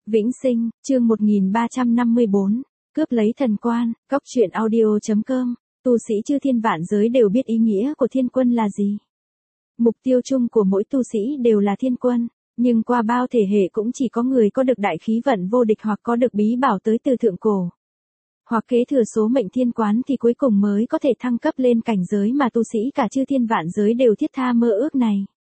Vĩnh Sinh, chương 1354, cướp lấy thần quan, cóc truyện audio.com, tu sĩ chư thiên vạn giới đều biết ý nghĩa của thiên quân là gì. Mục tiêu chung của mỗi tu sĩ đều là thiên quân, nhưng qua bao thể hệ cũng chỉ có người có được đại khí vận vô địch hoặc có được bí bảo tới từ thượng cổ. Hoặc kế thừa số mệnh thiên quán thì cuối cùng mới có thể thăng cấp lên cảnh giới mà tu sĩ cả chư thiên vạn giới đều thiết tha mơ ước này.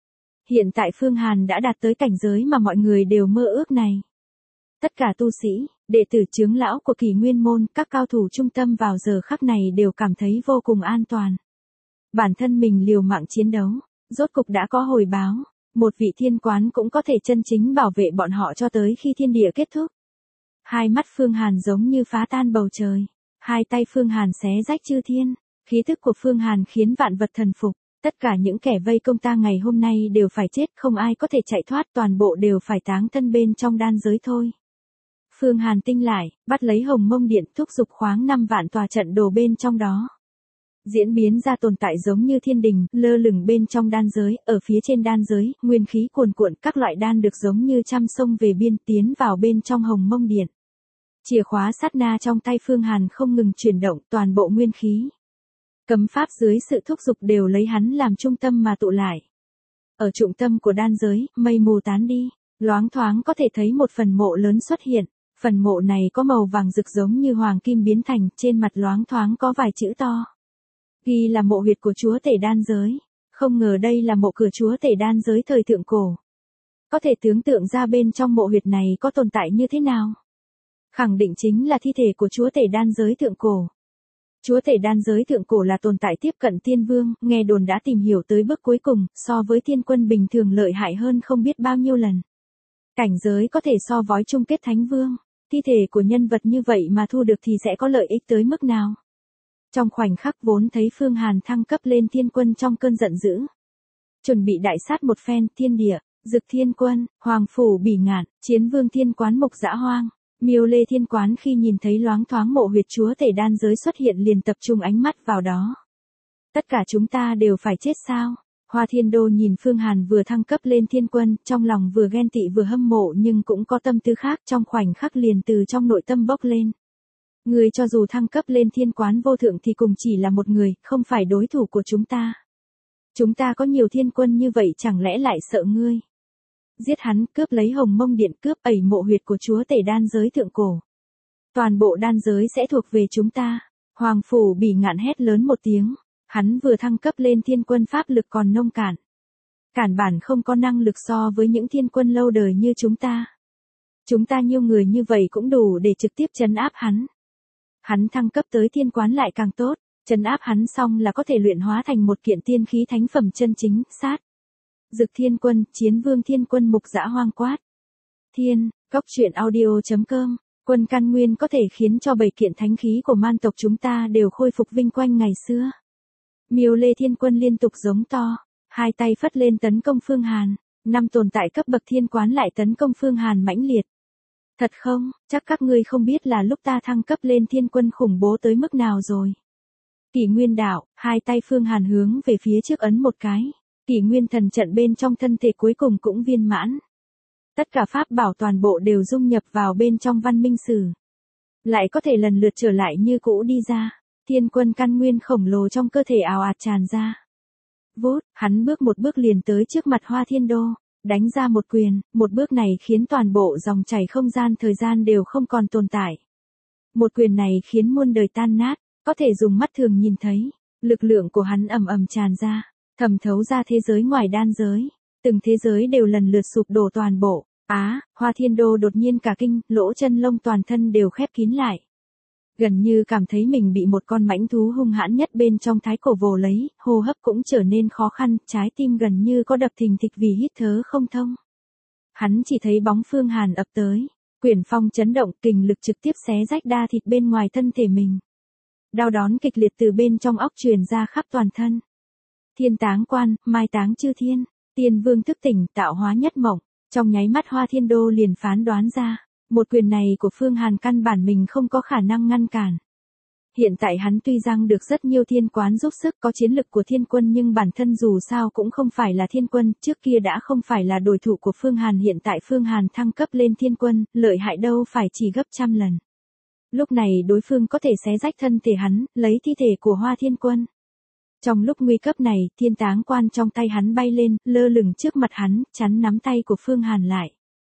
Hiện tại Phương Hàn đã đạt tới cảnh giới mà mọi người đều mơ ước này. Tất cả tu sĩ, đệ tử trưởng lão của Kỳ Nguyên môn, các cao thủ trung tâm vào giờ khắc này đều cảm thấy vô cùng an toàn. Bản thân mình liều mạng chiến đấu, rốt cục đã có hồi báo, một vị thiên quán cũng có thể chân chính bảo vệ bọn họ cho tới khi thiên địa kết thúc. Hai mắt Phương Hàn giống như phá tan bầu trời, hai tay Phương Hàn xé rách chư thiên, khí thức của Phương Hàn khiến vạn vật thần phục, tất cả những kẻ vây công ta ngày hôm nay đều phải chết, không ai có thể chạy thoát, toàn bộ đều phải táng thân bên trong đan giới thôi. Phương Hàn tinh lại, bắt lấy Hồng Mông Điện, thúc giục khoáng 5 vạn tòa trận đồ bên trong đó. Diễn biến ra tồn tại giống như thiên đình, lơ lửng bên trong đan giới, ở phía trên đan giới, nguyên khí cuồn cuộn, các loại đan được giống như trăm sông về biên tiến vào bên trong Hồng Mông Điện. Chìa khóa sát na trong tay Phương Hàn không ngừng chuyển động, toàn bộ nguyên khí. Cấm pháp dưới sự thúc giục đều lấy hắn làm trung tâm mà tụ lại. Ở trung tâm của đan giới, mây mù tán đi, loáng thoáng có thể thấy một phần mộ lớn xuất hiện. Phần mộ này có màu vàng rực giống như hoàng kim biến thành, trên mặt loáng thoáng có vài chữ to. Ghi là mộ huyệt của chúa tể đan giới. Không ngờ đây là mộ cửa chúa tể đan giới thời thượng cổ. Có thể tưởng tượng ra bên trong mộ huyệt này có tồn tại như thế nào. Khẳng định chính là thi thể của chúa tể đan giới thượng cổ. Chúa tể đan giới thượng cổ là tồn tại tiếp cận tiên vương, nghe đồn đã tìm hiểu tới bước cuối cùng, so với thiên quân bình thường lợi hại hơn không biết bao nhiêu lần. Cảnh giới có thể so với chung kết thánh vương. Thi thể của nhân vật như vậy mà thu được thì sẽ có lợi ích tới mức nào? Trong khoảnh khắc vốn thấy Phương Hàn thăng cấp lên thiên quân trong cơn giận dữ. Chuẩn bị đại sát một phen, thiên địa, Dực Thiên Quân, Hoàng Phủ Bỉ Ngạn, Chiến Vương Thiên Quán Mục Dã Hoang, Miêu Lê Thiên Quán khi nhìn thấy loáng thoáng mộ huyệt chúa tể đan giới xuất hiện liền tập trung ánh mắt vào đó. Tất cả chúng ta đều phải chết sao? Hoa Thiên Đô nhìn Phương Hàn vừa thăng cấp lên thiên quân, trong lòng vừa ghen tị vừa hâm mộ nhưng cũng có tâm tư khác, trong khoảnh khắc liền từ trong nội tâm bốc lên. Người cho dù thăng cấp lên thiên quán vô thượng thì cùng chỉ là một người, không phải đối thủ của chúng ta. Chúng ta có nhiều thiên quân như vậy chẳng lẽ lại sợ ngươi? Giết hắn, cướp lấy Hồng Mông Điện, cướp ẩy mộ huyệt của chúa tể đan giới thượng cổ. Toàn bộ đan giới sẽ thuộc về chúng ta. Hoàng Phủ Bỉ Ngạn hét lớn một tiếng. Hắn vừa thăng cấp lên thiên quân pháp lực còn nông cạn. Cản bản không có năng lực so với những thiên quân lâu đời như chúng ta. Chúng ta nhiều người như vậy cũng đủ để trực tiếp trấn áp hắn. Hắn thăng cấp tới thiên quán lại càng tốt, trấn áp hắn xong là có thể luyện hóa thành một kiện tiên khí thánh phẩm chân chính, sát. Dực Thiên Quân, Chiến Vương Thiên Quân Mục Dã Hoang quát. Thiên, cóc truyện audio.com, quân căn nguyên có thể khiến cho 7 kiện thánh khí của man tộc chúng ta đều khôi phục vinh quang ngày xưa. Miêu Lê Thiên Quân liên tục giống to, hai tay phất lên tấn công Phương Hàn, 5 tồn tại cấp bậc thiên quán lại tấn công Phương Hàn mãnh liệt. Thật không, chắc các ngươi không biết là lúc ta thăng cấp lên thiên quân khủng bố tới mức nào rồi. Kỷ Nguyên đạo, hai tay Phương Hàn hướng về phía trước ấn một cái, Kỷ Nguyên thần trận bên trong thân thể cuối cùng cũng viên mãn. Tất cả pháp bảo toàn bộ đều dung nhập vào bên trong văn minh sử. Lại có thể lần lượt trở lại như cũ đi ra. Thiên quân căn nguyên khổng lồ trong cơ thể ào ạt tràn ra. Vút, hắn bước một bước liền tới trước mặt Hoa Thiên Đô, đánh ra một quyền, một bước này khiến toàn bộ dòng chảy không gian thời gian đều không còn tồn tại. Một quyền này khiến muôn đời tan nát, có thể dùng mắt thường nhìn thấy, lực lượng của hắn ầm ầm tràn ra, thẩm thấu ra thế giới ngoài đan giới, từng thế giới đều lần lượt sụp đổ toàn bộ. Hoa Thiên Đô đột nhiên cả kinh, lỗ chân lông toàn thân đều khép kín lại. Gần như cảm thấy mình bị một con mãnh thú hung hãn nhất bên trong thái cổ vồ lấy, hô hấp cũng trở nên khó khăn, trái tim gần như có đập thình thịch vì hít thở không thông. Hắn chỉ thấy bóng Phương Hàn ập tới, quyển phong chấn động, kình lực trực tiếp xé rách đa thịt bên ngoài thân thể mình. Đau đớn kịch liệt từ bên trong óc truyền ra khắp toàn thân. Thiên táng quan, mai táng chư thiên, tiên vương thức tỉnh, tạo hóa nhất mộng, trong nháy mắt Hoa Thiên Đô liền phán đoán ra. Một quyền này của Phương Hàn căn bản mình không có khả năng ngăn cản. Hiện tại hắn tuy rằng được rất nhiều thiên quán giúp sức có chiến lực của thiên quân nhưng bản thân dù sao cũng không phải là thiên quân, trước kia đã không phải là đối thủ của Phương Hàn, hiện tại Phương Hàn thăng cấp lên thiên quân, lợi hại đâu phải chỉ gấp trăm lần. Lúc này đối phương có thể xé rách thân thể hắn, lấy thi thể của Hoa Thiên Quân. Trong lúc nguy cấp này, thiên táng quan trong tay hắn bay lên, lơ lửng trước mặt hắn, chắn nắm tay của Phương Hàn lại.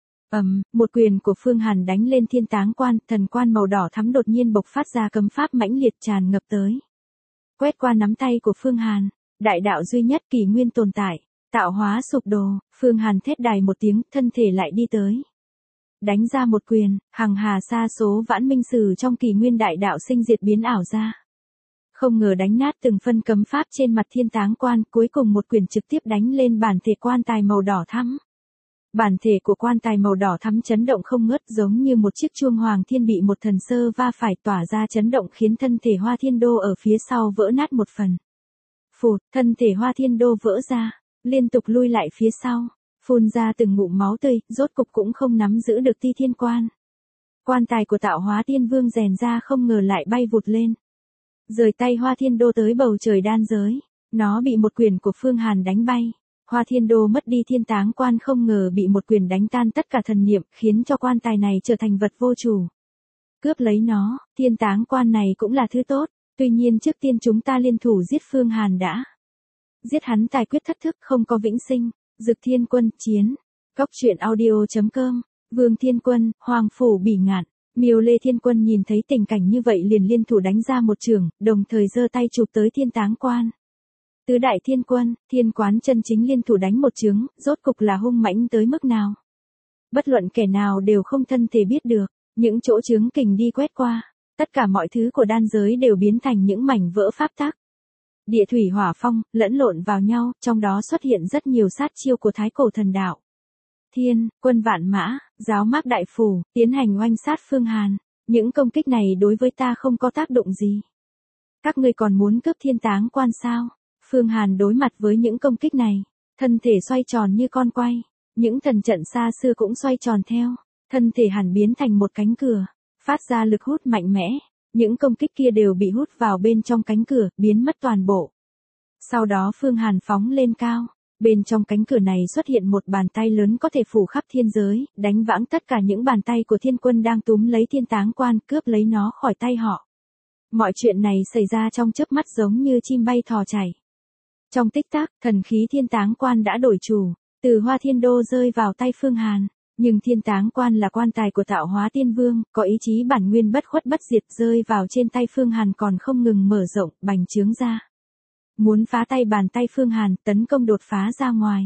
Một quyền của Phương Hàn đánh lên thiên táng quan, thần quan màu đỏ thắm đột nhiên bộc phát ra cấm pháp mãnh liệt tràn ngập tới. Quét qua nắm tay của Phương Hàn, đại đạo duy nhất kỷ nguyên tồn tại, tạo hóa sụp đổ, Phương Hàn thét đài một tiếng, thân thể lại đi tới. Đánh ra một quyền, hằng hà sa số vãn minh sử trong kỷ nguyên đại đạo sinh diệt biến ảo ra. Không ngờ đánh nát từng phân cấm pháp trên mặt thiên táng quan, cuối cùng một quyền trực tiếp đánh lên bản thể quan tài màu đỏ thắm. Bản thể của quan tài màu đỏ thắm chấn động không ngớt giống như một chiếc chuông hoàng thiên bị một thần sơ va phải tỏa ra chấn động khiến thân thể Hoa Thiên Đô ở phía sau vỡ nát một phần. Phụt, thân thể Hoa Thiên Đô vỡ ra, liên tục lui lại phía sau, phun ra từng ngụm máu tươi, rốt cục cũng không nắm giữ được Ti Thiên Quan. Quan tài của Tạo Hóa Tiên Vương rèn ra không ngờ lại bay vụt lên. Rời tay Hoa Thiên Đô tới bầu trời đan giới, nó bị một quyền của Phương Hàn đánh bay. Hoa Thiên Đô mất đi thiên táng quan không ngờ bị một quyền đánh tan tất cả thần niệm khiến cho quan tài này trở thành vật vô chủ. Cướp lấy nó, thiên táng quan này cũng là thứ tốt, tuy nhiên trước tiên chúng ta liên thủ giết Phương Hàn đã. Giết hắn tài quyết thất thức không có vĩnh sinh, Dực Thiên Quân chiến. Cóc truyện audio.com, Vương Thiên Quân, Hoàng Phủ Bỉ Ngạn. Miêu Lê Thiên Quân nhìn thấy tình cảnh như vậy liền liên thủ đánh ra một chưởng, đồng thời giơ tay chụp tới thiên táng quan. Tứ đại thiên quân, thiên quán chân chính liên thủ đánh một chướng, rốt cục là hung mãnh tới mức nào. Bất luận kẻ nào đều không thân thể biết được, những chỗ chướng kình đi quét qua, tất cả mọi thứ của đan giới đều biến thành những mảnh vỡ pháp tắc. Địa thủy hỏa phong, lẫn lộn vào nhau, trong đó xuất hiện rất nhiều sát chiêu của thái cổ thần đạo. Thiên, quân vạn mã, giáo mác đại phủ, tiến hành oanh sát Phương Hàn. Những công kích này đối với ta không có tác động gì. Các ngươi còn muốn cướp thiên táng quan sao? Phương Hàn đối mặt với những công kích này, thân thể xoay tròn như con quay, những thần trận xa xưa cũng xoay tròn theo, thân thể Hàn biến thành một cánh cửa, phát ra lực hút mạnh mẽ, những công kích kia đều bị hút vào bên trong cánh cửa, biến mất toàn bộ. Sau đó Phương Hàn phóng lên cao, bên trong cánh cửa này xuất hiện một bàn tay lớn có thể phủ khắp thiên giới, đánh vãng tất cả những bàn tay của thiên quân đang túm lấy thiên táng quan, cướp lấy nó khỏi tay họ. Mọi chuyện này xảy ra trong chớp mắt giống như chim bay thò chảy. Trong tích tắc, thần khí thiên táng quan đã đổi chủ, từ Hoa Thiên Đô rơi vào tay Phương Hàn, nhưng thiên táng quan là quan tài của Tạo Hóa Tiên Vương, có ý chí bản nguyên bất khuất bất diệt, rơi vào trên tay Phương Hàn còn không ngừng mở rộng, bành trướng ra. Muốn phá tay bàn tay Phương Hàn, tấn công đột phá ra ngoài.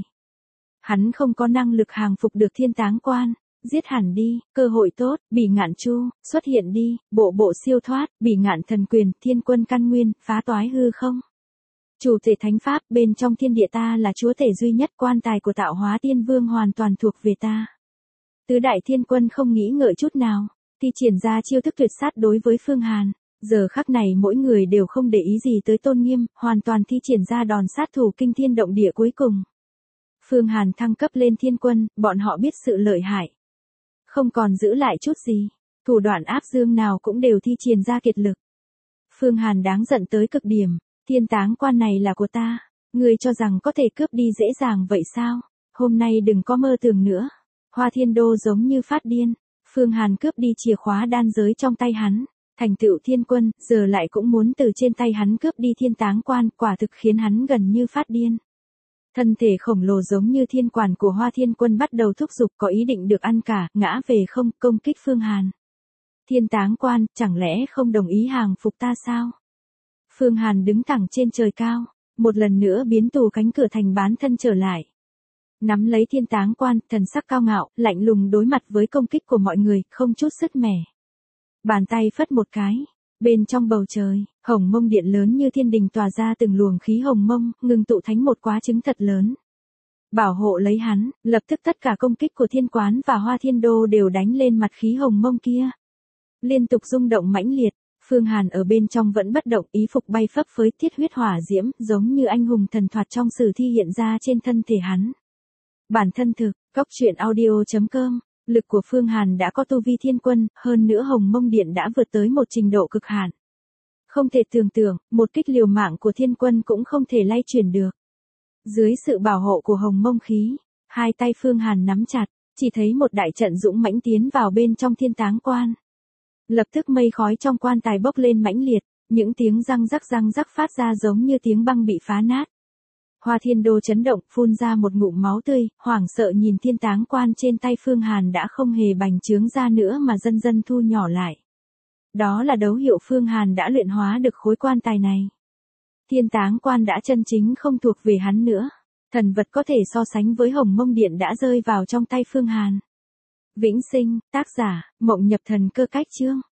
Hắn không có năng lực hàng phục được thiên táng quan, giết hẳn đi, cơ hội tốt, Bỉ Ngạn Chu, xuất hiện đi, bộ bộ siêu thoát, Bỉ Ngạn thần quyền, thiên quân căn nguyên, phá toái hư không. Chủ thể thánh pháp, bên trong thiên địa ta là chúa thể duy nhất, quan tài của Tạo Hóa Tiên Vương hoàn toàn thuộc về ta. Tứ đại thiên quân không nghĩ ngợi chút nào, thi triển ra chiêu thức tuyệt sát đối với Phương Hàn. Giờ khắc này mỗi người đều không để ý gì tới tôn nghiêm, hoàn toàn thi triển ra đòn sát thủ kinh thiên động địa cuối cùng. Phương Hàn thăng cấp lên thiên quân, bọn họ biết sự lợi hại. Không còn giữ lại chút gì, thủ đoạn áp dương nào cũng đều thi triển ra kiệt lực. Phương Hàn đáng giận tới cực điểm, thiên táng quan này là của ta, ngươi cho rằng có thể cướp đi dễ dàng vậy sao? Hôm nay đừng có mơ tưởng nữa. Hoa Thiên Đô giống như phát điên, Phương Hàn cướp đi chìa khóa đan giới trong tay hắn. Thành tựu thiên quân, giờ lại cũng muốn từ trên tay hắn cướp đi thiên táng quan, quả thực khiến hắn gần như phát điên. Thân thể khổng lồ giống như thiên quản của Hoa Thiên Quân bắt đầu thúc giục, có ý định được ăn cả, ngã về không, công kích Phương Hàn. Thiên táng quan, chẳng lẽ không đồng ý hàng phục ta sao? Phương Hàn đứng thẳng trên trời cao, một lần nữa biến tù cánh cửa thành bán thân trở lại. Nắm lấy thiên táng quan, thần sắc cao ngạo, lạnh lùng đối mặt với công kích của mọi người, không chút sứt mẻ. Bàn tay phất một cái, bên trong bầu trời, hồng mông điện lớn như thiên đình tỏa ra từng luồng khí hồng mông, ngưng tụ thành một quá trứng thật lớn. Bảo hộ lấy hắn, lập tức tất cả công kích của thiên quán và Hoa Thiên Đô đều đánh lên mặt khí hồng mông kia. Liên tục rung động mãnh liệt, Phương Hàn ở bên trong vẫn bất động, ý phục bay phấp phới, thiết huyết hỏa diễm, giống như anh hùng thần thoại trong sử thi hiện ra trên thân thể hắn. Bản thân thực, cóc truyện audio.com. Lực của Phương Hàn đã có tu vi thiên quân, hơn nữa hồng mông điện đã vượt tới một trình độ cực hạn. Không thể tưởng tượng, một kích liều mạng của thiên quân cũng không thể lay chuyển được. Dưới sự bảo hộ của hồng mông khí, hai tay Phương Hàn nắm chặt, chỉ thấy một đại trận dũng mãnh tiến vào bên trong thiên táng quan. Lập tức mây khói trong quan tài bốc lên mãnh liệt, những tiếng răng rắc phát ra giống như tiếng băng bị phá nát. Hoa Thiên Đô chấn động, phun ra một ngụm máu tươi, hoảng sợ nhìn thiên táng quan trên tay Phương Hàn đã không hề bành trướng ra nữa mà dần dần thu nhỏ lại. Đó là dấu hiệu Phương Hàn đã luyện hóa được khối quan tài này. Thiên táng quan đã chân chính không thuộc về hắn nữa. Thần vật có thể so sánh với Hồng Mông Điện đã rơi vào trong tay Phương Hàn. Vĩnh sinh, tác giả, Mộng Nhập Thần Cơ Cách Chương.